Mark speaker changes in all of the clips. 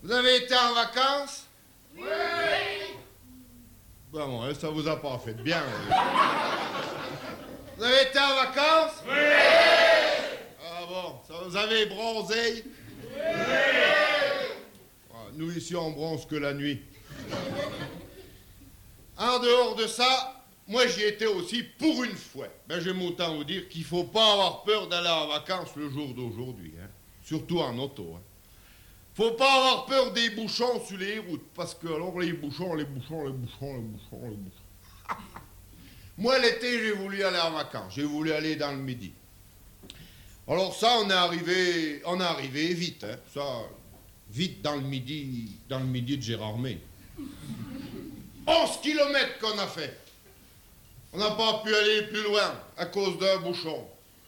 Speaker 1: Vous avez été en vacances?
Speaker 2: Oui.
Speaker 1: Bon, ouais, ça vous a pas fait de bien. Vous avez été en vacances?
Speaker 2: Oui.
Speaker 1: Ah bon, ça vous avez bronzé?
Speaker 2: Oui.
Speaker 1: Nous ici on bronze que la nuit. En dehors de ça, moi j'y étais aussi pour une fois. Ben j'aime autant vous dire qu'il faut pas avoir peur d'aller en vacances le jour d'aujourd'hui, hein. Surtout en auto, hein. Faut pas avoir peur des bouchons sur les routes, parce que alors les bouchons. Moi l'été j'ai voulu aller en vacances, j'ai voulu aller dans le Midi. Alors ça on est arrivé vite, hein. Ça, vite dans le Midi de Gérardmer. 11 kilomètres qu'on a fait. On n'a pas pu aller plus loin à cause d'un bouchon.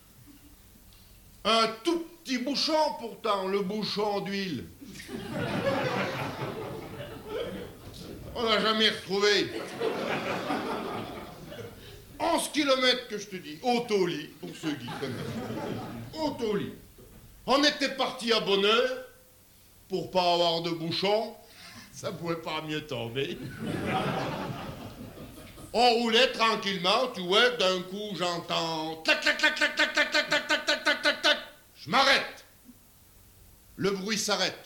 Speaker 1: Un tout petit bouchon pourtant, le bouchon d'huile. On n'a jamais retrouvé. 11 kilomètres que je te dis, Autolit, pour ceux qui connaissent. Autolit. On était partis à bonne heure, pour pas avoir de bouchon. Ça pouvait pas mieux tomber. On roulait tranquillement, tu vois, d'un coup j'entends tac tac tac tac tac tac tac tac tac tac tac tac tac. Je m'arrête. Le bruit s'arrête.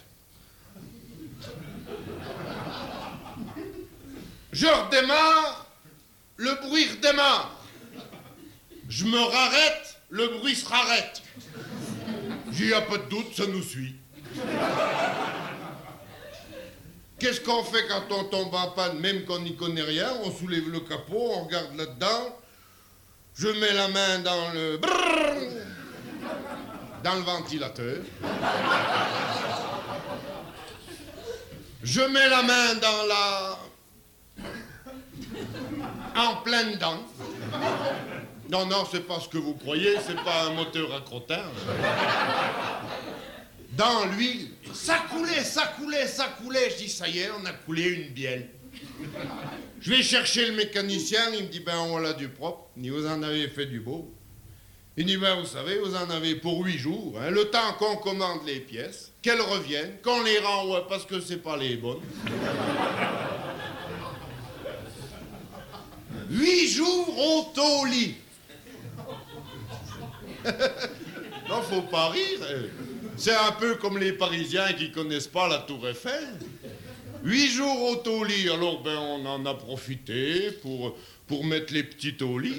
Speaker 1: Je redémarre, le bruit redémarre. Je me rarrête, le bruit se rarrête. J'y a pas de doute, ça nous suit. Qu'est-ce qu'on fait quand on tombe en panne, même qu'on n'y connaît rien? On soulève le capot, on regarde là-dedans. Je mets la main dans le ventilateur. Je mets la main dans en plein dedans. Non, c'est pas ce que vous croyez, c'est pas un moteur à crottin. Dans l'huile, ça coulait. Je dis, ça y est, on a coulé une bielle. Je vais chercher le mécanicien, il me dit, ben on l'a du propre. Il dit, vous en avez fait du beau. Il dit, ben vous savez, vous en avez pour 8 jours, hein, le temps qu'on commande les pièces, qu'elles reviennent, qu'on les renvoie parce que c'est pas les bonnes. 8 jours Autolit. Non, faut pas rire. C'est un peu comme les Parisiens qui connaissent pas la Tour Eiffel. 8 jours Autolit, alors ben on en a profité pour mettre les petits au lit.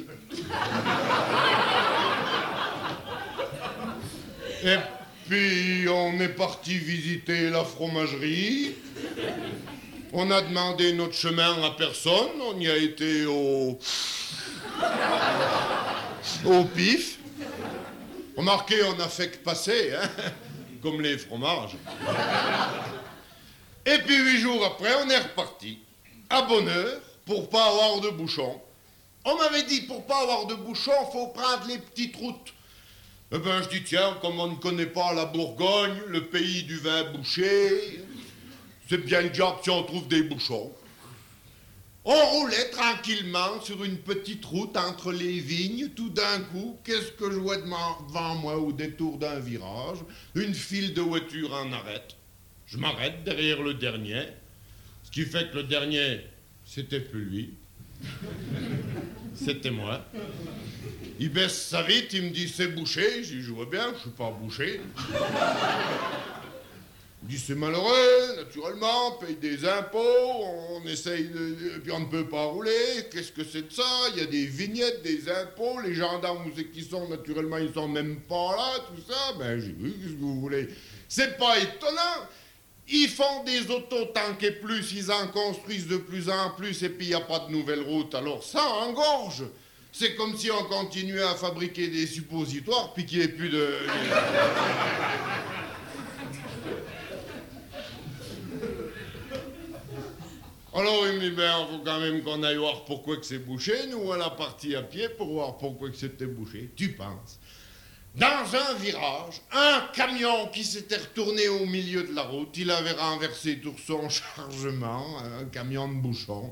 Speaker 1: Et puis on est parti visiter la fromagerie. On a demandé notre chemin à personne, on y a été au pif. Remarquez, on a fait que passer, hein, comme les fromages. Et puis 8 jours après, on est reparti, à bonne heure, pour pas avoir de bouchons. On m'avait dit, pour pas avoir de bouchons, faut prendre les petites routes. Eh ben, je dis, tiens, comme on ne connaît pas la Bourgogne, le pays du vin bouché, c'est bien le job si on trouve des bouchons. On roulait tranquillement sur une petite route entre les vignes. Tout d'un coup, qu'est-ce que je vois devant moi au détour d'un virage? Une file de voitures en arrête. Je m'arrête derrière le dernier. Ce qui fait que le dernier, c'était plus lui. C'était moi. Il baisse sa vitre, il me dit, c'est bouché. Je dis, je vois bien, je suis pas bouché. Il dit, c'est malheureux, naturellement, on paye des impôts, on essaye de... puis on ne peut pas rouler, qu'est-ce que c'est de ça? Il y a des vignettes, des impôts, les gendarmes, où c'est qu'ils sont, naturellement, ils sont même pas là, tout ça. Ben, j'ai vu, qu'est-ce que vous voulez? C'est pas étonnant. Ils font des autos tant qu'est plus, ils en construisent de plus en plus, et puis il n'y a pas de nouvelles routes, alors ça engorge. C'est comme si on continuait à fabriquer des suppositoires, puis qu'il n'y ait plus de... Alors il me dit, ben, il faut quand même qu'on aille voir pourquoi que c'est bouché. Nous, on a parti à pied pour voir pourquoi que c'était bouché. Tu penses? Dans un virage, un camion qui s'était retourné au milieu de la route, il avait renversé tout son chargement, un camion de bouchons.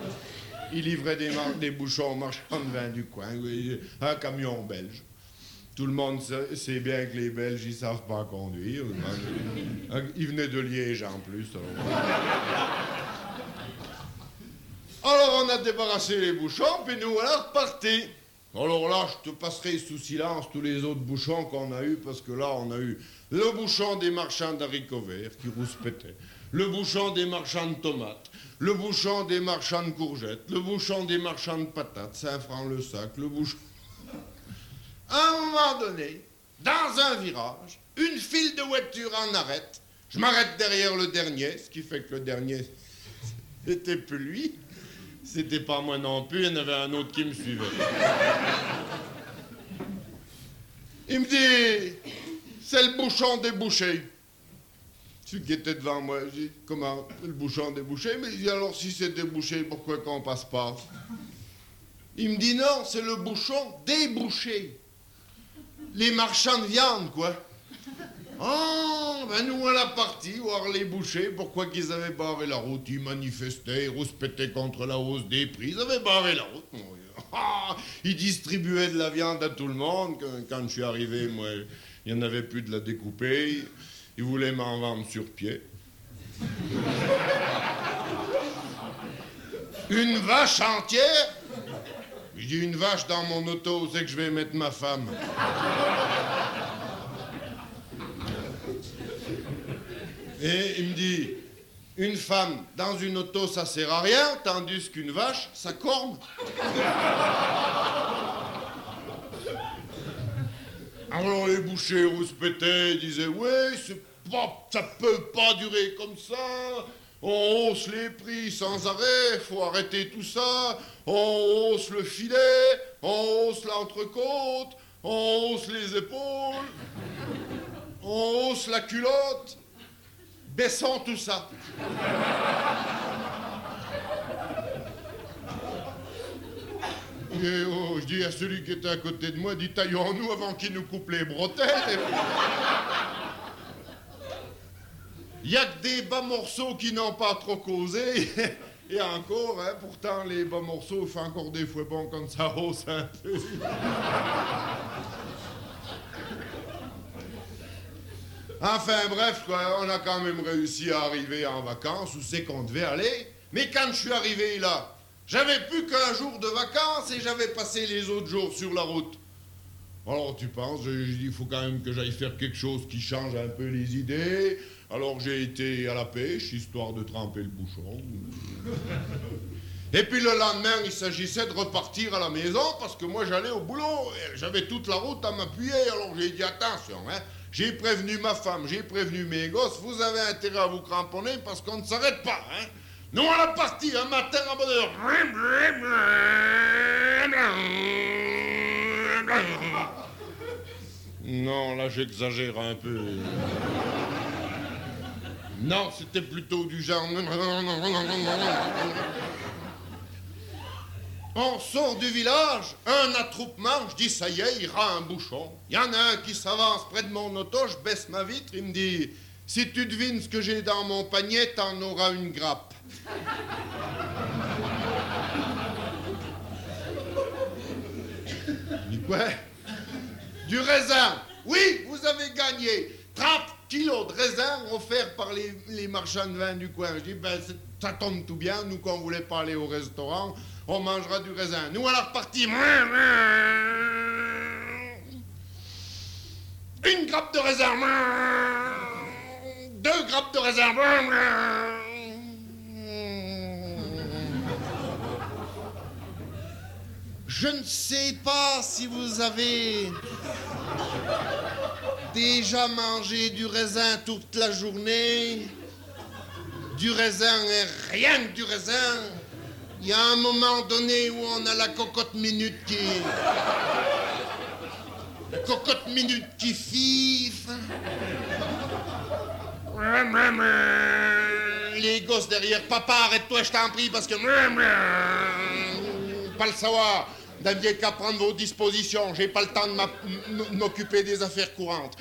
Speaker 1: Il livrait des bouchons aux marchands de vin du coin, un camion belge. Tout le monde sait bien que les Belges, ils savent pas conduire. Ils venaient de Liège en plus. Alors on a débarrassé les bouchons, puis nous voilà repartis. Alors là, je te passerai sous silence tous les autres bouchons qu'on a eus, parce que là, on a eu le bouchon des marchands d'haricots verts qui rouspétaient, le bouchon des marchands de tomates, le bouchon des marchands de courgettes, le bouchon des marchands de patates, 5 francs le sac, le bouchon... À un moment donné, dans un virage, une file de voitures en arrête. Je m'arrête derrière le dernier, ce qui fait que le dernier, c'était plus lui. C'était pas moi non plus, il y en avait un autre qui me suivait. Il me dit, c'est le bouchon débouché. Celui qui était devant moi, je dis, comment, le bouchon débouché? Mais il dit, alors si c'est débouché, pourquoi qu'on passe pas? Il me dit, non, c'est le bouchon débouché. Les marchands de viande, quoi. Oh, ben nous, voilà partis voir les bouchers. Pourquoi qu'ils avaient barré la route? Ils manifestaient, ils rouspétaient contre la hausse des prix. Ils avaient barré la route. Ils distribuaient de la viande à tout le monde. Quand je suis arrivé, moi, il n'y en avait plus de la découper. Ils voulaient m'en vendre sur pied. Une vache entière? Je dis, une vache dans mon auto, c'est que je vais mettre ma femme. Et il me dit, une femme dans une auto, ça sert à rien, tandis qu'une vache, ça corne. Alors les bouchers rouspétaient, disaient, ouais, ça peut pas durer comme ça. On hausse les prix sans arrêt, faut arrêter tout ça. On hausse le filet, on hausse l'entrecôte, on hausse les épaules, on hausse la culotte. Baissons tout ça. Et oh, je dis à celui qui était à côté de moi, dis taillons-nous avant qu'il nous coupe les bretelles. Il y a que des bas morceaux qui n'ont pas trop causé. Et encore, hein, pourtant, les bas morceaux font encore des fois bon quand ça hausse un peu. Enfin bref, quoi, on a quand même réussi à arriver en vacances où c'est qu'on devait aller. Mais quand je suis arrivé là, j'avais plus qu'un jour de vacances et j'avais passé les autres jours sur la route. Alors tu penses, j'ai dit, il faut quand même que j'aille faire quelque chose qui change un peu les idées. Alors j'ai été à la pêche, histoire de tremper le bouchon. Et puis le lendemain, il s'agissait de repartir à la maison parce que moi j'allais au boulot. J'avais toute la route à m'appuyer, alors j'ai dit attention, hein. J'ai prévenu ma femme, j'ai prévenu mes gosses, vous avez intérêt à vous cramponner parce qu'on ne s'arrête pas, hein. Nous, on est parti un matin à bonne heure. Non, là, j'exagère un peu. Non, c'était plutôt du genre... On sort du village, un attroupement, je dis ça y est, il y aura un bouchon. Il y en a un qui s'avance près de mon auto, je baisse ma vitre, il me dit « Si tu devines ce que j'ai dans mon panier, t'en auras une grappe. » Je dis « Quoi? Du raisin. Oui, vous avez gagné. 30 kilos de raisin offerts par les marchands de vin du coin. » Je dis « Ben, ça tombe tout bien, nous qu'on voulait pas aller au restaurant. » On mangera du raisin. Nous, on est repartis. Une grappe de raisin. 2 grappes de raisin. Je ne sais pas si vous avez déjà mangé du raisin toute la journée. Du raisin et rien que du raisin. Il y a un moment donné où on a la cocotte minute qui... La cocotte minute qui fifle. Les gosses derrière. Papa, arrête-toi, je t'en prie, parce que... Pas le savoir. Vous n'aviez qu'à prendre vos dispositions. J'ai pas le temps de m'occuper des affaires courantes.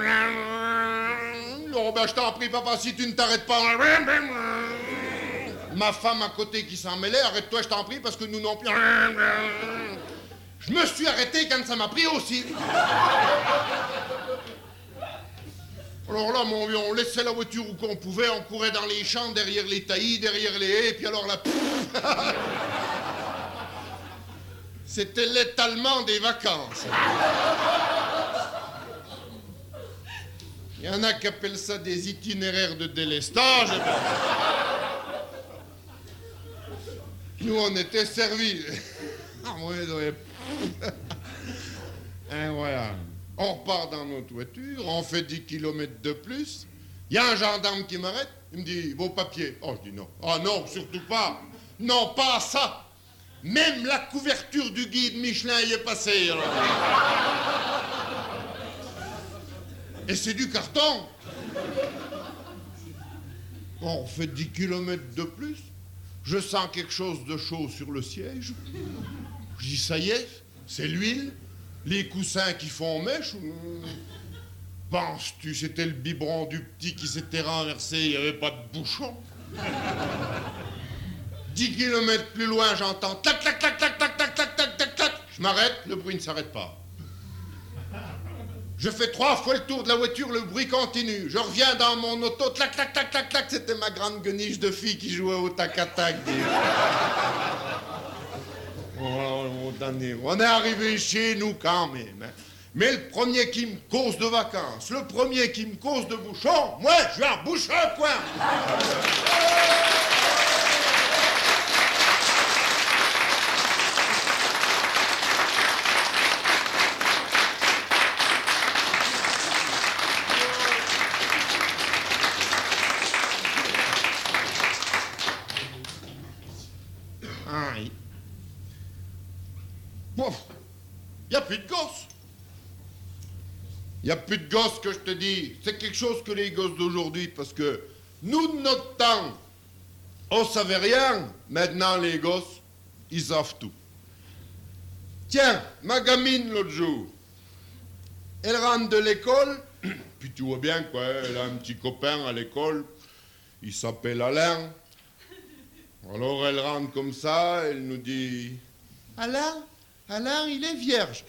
Speaker 1: Oh ben je t'en prie papa, si tu ne t'arrêtes pas. Ma femme à côté qui s'en mêlait, arrête-toi, je t'en prie, parce que nous non plus. Je me suis arrêté quand ça m'a pris aussi. Alors là, mon vieux, on laissait la voiture où qu'on pouvait, on courait dans les champs, derrière les taillis, derrière les haies, et puis alors là... C'était l'étalement des vacances. Il y en a qui appellent ça des itinéraires de délestage. Nous, on était servis. Ah, ouais, incroyable. On repart dans notre voiture, on fait 10 kilomètres de plus. Il y a un gendarme qui m'arrête, il me dit, vos papiers. Oh, je dis non. Oh non, surtout pas. Non, pas ça. Même la couverture du guide Michelin y est passée. Alors. Et c'est du carton. Bon, on fait 10 kilomètres de plus. Je sens quelque chose de chaud sur le siège. Je dis, ça y est, c'est l'huile. Les coussins qui font mèche. Penses-tu, c'était le biberon du petit qui s'était renversé, il n'y avait pas de bouchon. 10 kilomètres plus loin, j'entends tac, tac, tac, tac, tac, tac, tac, tac, tac, tac. Je m'arrête, le bruit ne s'arrête pas. Je fais 3 fois le tour de la voiture, le bruit continue. Je reviens dans mon auto, tac, tac, tac, tac, tac. C'était ma grande gueniche de fille qui jouait au tac-à-tac. On est arrivé chez nous quand même. Hein. Mais le premier qui me cause de vacances, le premier qui me cause de bouchons, moi, je vais en boucher un coin. Bon, il n'y a plus de gosses. Il n'y a plus de gosses que je te dis. C'est quelque chose que les gosses d'aujourd'hui, parce que nous, de notre temps, on savait rien. Maintenant, les gosses, ils savent tout. Tiens, ma gamine, l'autre jour, elle rentre de l'école, puis tu vois bien, quoi, elle a un petit copain à l'école, il s'appelle Alain. Alors, elle rentre comme ça, elle nous dit... Alain, il est vierge.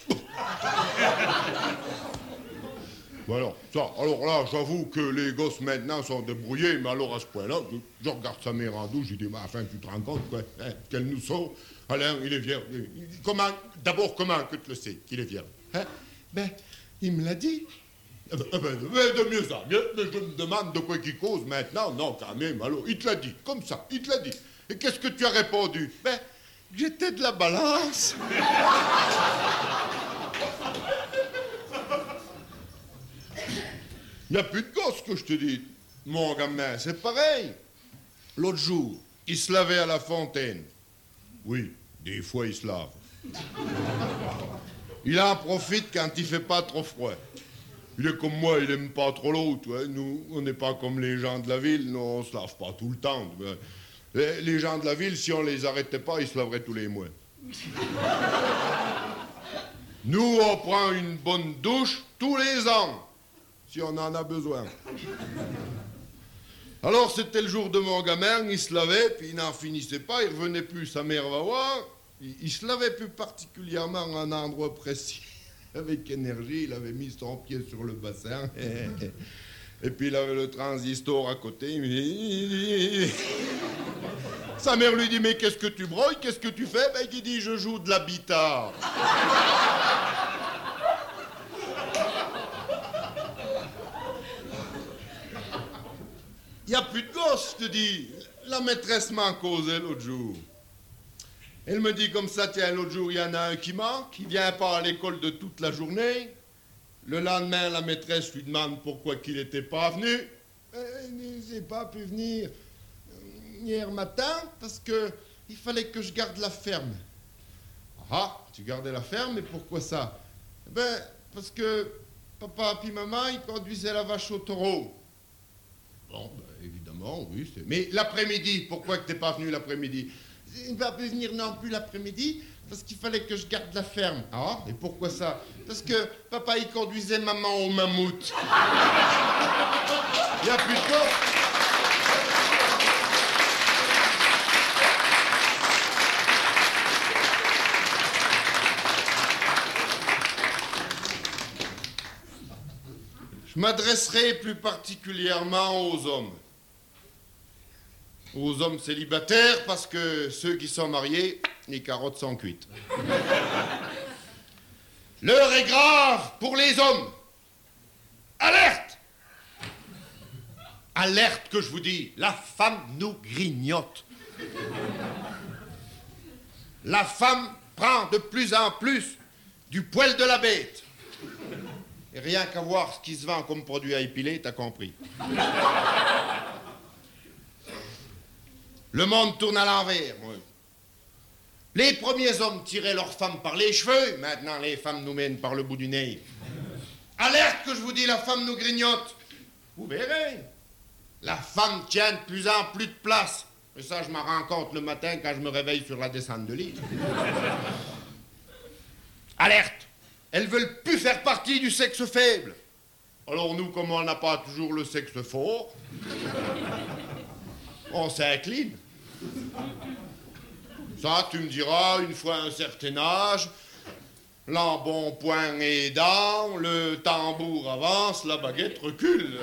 Speaker 1: Bon alors là, j'avoue que les gosses maintenant sont débrouillés, mais alors à ce point-là, je regarde sa mère en douce, j'ai dit, enfin, tu te rends compte, quoi, hein, qu'elle nous sauve. Alain, il est vierge. D'abord, comment que tu le sais qu'il est vierge, hein? Ben, il me l'a dit. De mieux en mieux, mais je me demande de quoi qu'il cause maintenant. Non, quand même, alors, il te l'a dit, comme ça, il te l'a dit. Et qu'est-ce que tu as répondu? Ben, j'étais de la balance. Il n'y a plus de gosses, que je te dis. Mon gamin, c'est pareil. L'autre jour, il se lavait à la fontaine. Oui, des fois, il se lave. Il en profite quand il fait pas trop froid. Il est comme moi, il aime pas trop l'eau. Nous, on n'est pas comme les gens de la ville. Nous, on se lave pas tout le temps. Les gens de la ville, si on les arrêtait pas, ils se laveraient tous les mois. Nous, on prend une bonne douche tous les ans, si on en a besoin. Alors, c'était le jour de mon gamin, il se lavait, puis il n'en finissait pas, il revenait plus, sa mère va voir. Il se lavait plus particulièrement à un endroit précis. Avec énergie, il avait mis son pied sur le bassin. Et puis il avait le transistor à côté. Sa mère lui dit, mais qu'est-ce que tu broyes? Qu'est-ce que tu fais? Ben, il dit, je joue de la guitare. Il n'y a plus de gosse, je te dis. La maîtresse m'a causé l'autre jour. Elle me dit comme ça, tiens, l'autre jour, il y en a un qui manque, il vient pas à l'école de toute la journée. Le lendemain, la maîtresse lui demande pourquoi qu'il n'était pas venu. Il n'a pas pu venir hier matin parce qu'il fallait que je garde la ferme. Ah, tu gardais la ferme, et pourquoi ça? Ben, parce que papa et maman, ils conduisaient la vache au taureau. Bon, ben, évidemment, oui. Mais l'après-midi, pourquoi que t'es pas venu l'après-midi? Il ne va pas venir non plus l'après-midi parce qu'il fallait que je garde la ferme. Ah, et pourquoi ça? Parce que papa, il conduisait maman au mammouth. Il n'y a plus de gosse. Je m'adresserai plus particulièrement aux hommes. Aux hommes célibataires, parce que ceux qui sont mariés, les carottes sont cuites. L'heure est grave pour les hommes. Alerte! Alerte que je vous dis, la femme nous grignote. La femme prend de plus en plus du poil de la bête. Et rien qu'à voir ce qui se vend comme produit à épiler, t'as compris. Le monde tourne à l'envers, moi. Les premiers hommes tiraient leurs femmes par les cheveux, maintenant les femmes nous mènent par le bout du nez. Alerte que je vous dis, la femme nous grignote. Vous verrez. La femme tient de plus en plus de place. Et ça, je m'en rends compte le matin quand je me réveille sur la descente de l'île. Alerte! Elles veulent plus faire partie du sexe faible. Alors nous, comme on n'a pas toujours le sexe fort, on s'incline. Ça, tu me diras, une fois un certain âge, l'embonpoint aidant, le tambour avance, la baguette recule.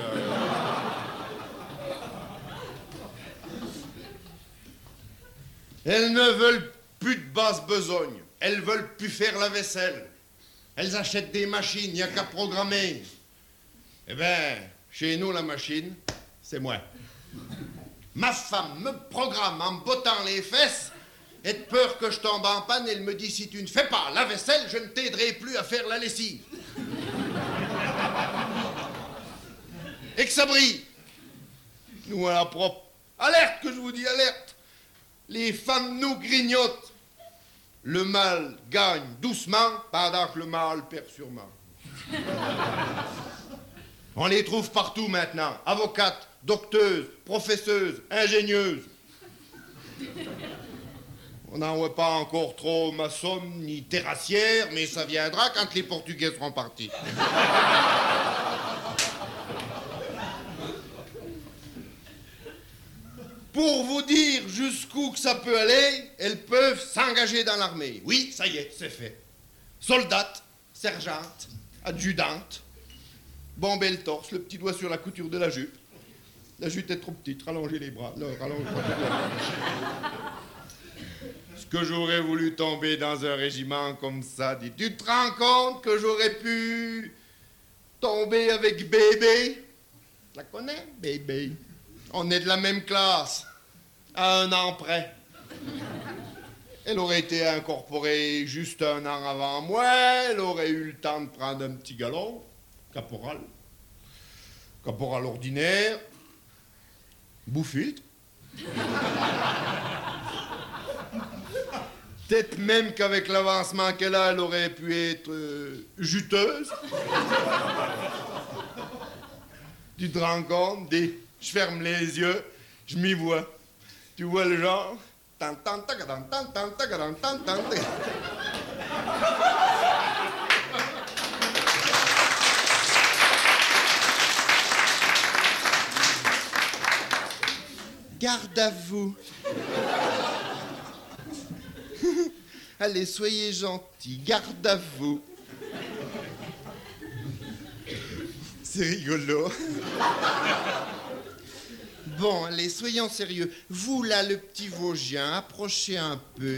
Speaker 1: Elles ne veulent plus de basse besogne. Elles veulent plus faire la vaisselle. Elles achètent des machines, il n'y a qu'à programmer. Eh bien, chez nous, la machine, c'est moi. Ma femme me programme en me bottant les fesses et de peur que je tombe en panne, elle me dit, si tu ne fais pas la vaisselle, je ne t'aiderai plus à faire la lessive. Et que ça brille. Nous, à la propre. Alerte que je vous dis, alerte. Les femmes nous grignotent. Le mâle gagne doucement pendant que le mâle perd sûrement. On les trouve partout maintenant. Avocates, docteuses, professeuses, ingénieuses. On n'en voit pas encore trop maçonnes ni terrassières, mais ça viendra quand les Portugais seront partis. Pour vous dire jusqu'où que ça peut aller, elles peuvent s'engager dans l'armée. Oui, ça y est, c'est fait. Soldate, sergente, adjudante, bomber le torse, le petit doigt sur la couture de la jupe. La jupe est trop petite, rallongez les bras. Non, rallongez pas. Ce que j'aurais voulu tomber dans un régiment comme ça, dis, tu te rends compte que j'aurais pu tomber avec Bébé? Tu la connais, Bébé? On est de la même classe, à 1 an près. Elle aurait été incorporée juste 1 an avant moi, elle aurait eu le temps de prendre un petit galon, caporal ordinaire, bouffiltre. Peut-être même qu'avec l'avancement qu'elle a, elle aurait pu être juteuse. Tu te rends compte? Je ferme les yeux, je m'y vois. Tu vois le genre? Garde à vous. Allez, soyez gentils, garde à vous. C'est rigolo. Bon, allez, soyons sérieux. Vous, là, le petit Vosgien, approchez un peu.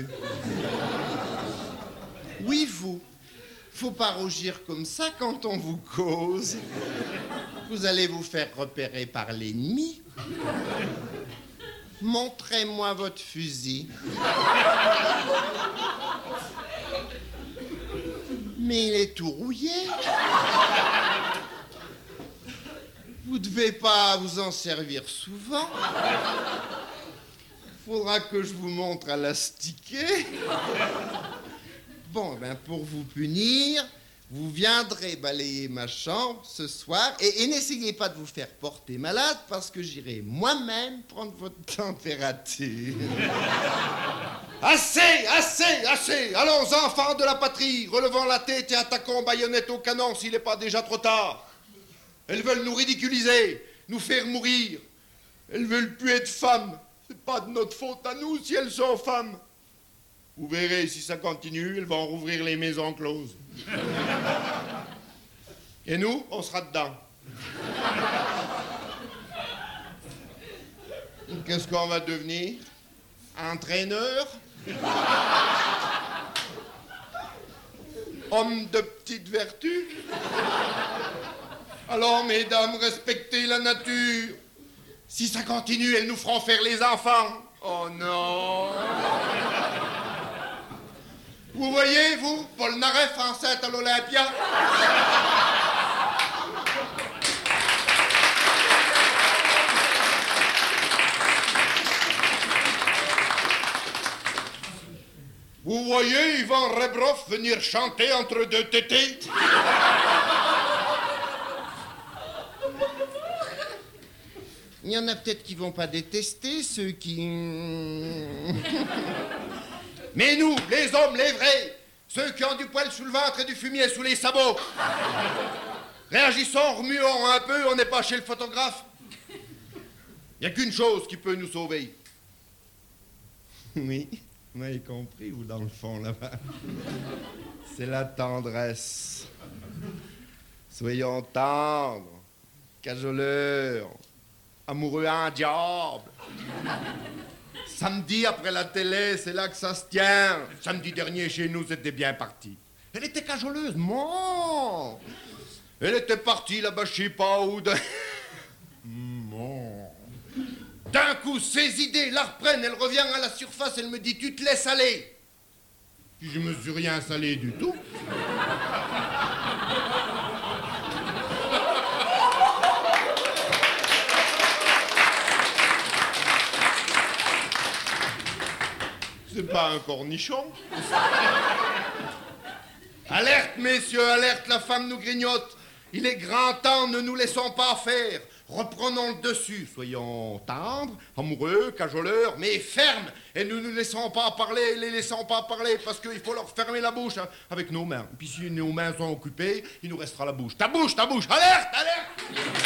Speaker 1: Oui, vous. Faut pas rougir comme ça quand on vous cause. Vous allez vous faire repérer par l'ennemi. Montrez-moi votre fusil. Mais il est tout rouillé. Vous devez pas vous en servir souvent. Faudra que je vous montre à l'astiquer. Bon, ben pour vous punir, vous viendrez balayer ma chambre ce soir et n'essayez pas de vous faire porter malade parce que j'irai moi-même prendre votre température. Assez, assez, assez. Allons, enfants de la patrie, relevons la tête et attaquons baïonnette au canon s'il n'est pas déjà trop tard. Elles veulent nous ridiculiser, nous faire mourir. Elles veulent plus être femmes. C'est pas de notre faute à nous si elles sont femmes. Vous verrez, si ça continue, elles vont rouvrir les maisons closes. Et nous, on sera dedans. Qu'est-ce qu'on va devenir? Entraîneur? Homme de petite vertu? Alors, mesdames, respectez la nature. Si ça continue, elles nous feront faire les enfants. Oh non! Vous voyez, vous, Polnareff enceinte à l'Olympia? Vous voyez Ivan Rebrov venir chanter entre deux tétés? Il y en a peut-être qui vont pas détester, ceux qui... Mais nous, les hommes, les vrais, ceux qui ont du poil sous le ventre et du fumier sous les sabots, réagissons, remuons un peu, on n'est pas chez le photographe. Il n'y a qu'une chose qui peut nous sauver. Oui, vous m'avez compris, vous, dans le fond, là-bas. C'est la tendresse. Soyons tendres, cajoleurs, amoureux un diable. Samedi, après la télé, c'est là que ça se tient. Samedi dernier, chez nous, c'était bien parti. Elle était cajoleuse, mon. Elle était partie là-bas, je sais pas où. Mon. D'un coup, ses idées la reprennent, elle revient à la surface, elle me dit, tu te laisses aller. Puis je me suis rien salé du tout. C'est pas un cornichon. Alerte, messieurs, alerte, la femme nous grignote. Il est grand temps, ne nous laissons pas faire. Reprenons le dessus. Soyons tendres, amoureux, cajoleurs, mais fermes. Et ne nous laissons pas parler, les laissons pas parler, parce qu'il faut leur fermer la bouche hein, avec nos mains. Puis si nos mains sont occupées, il nous restera la bouche. Ta bouche, alerte, alerte!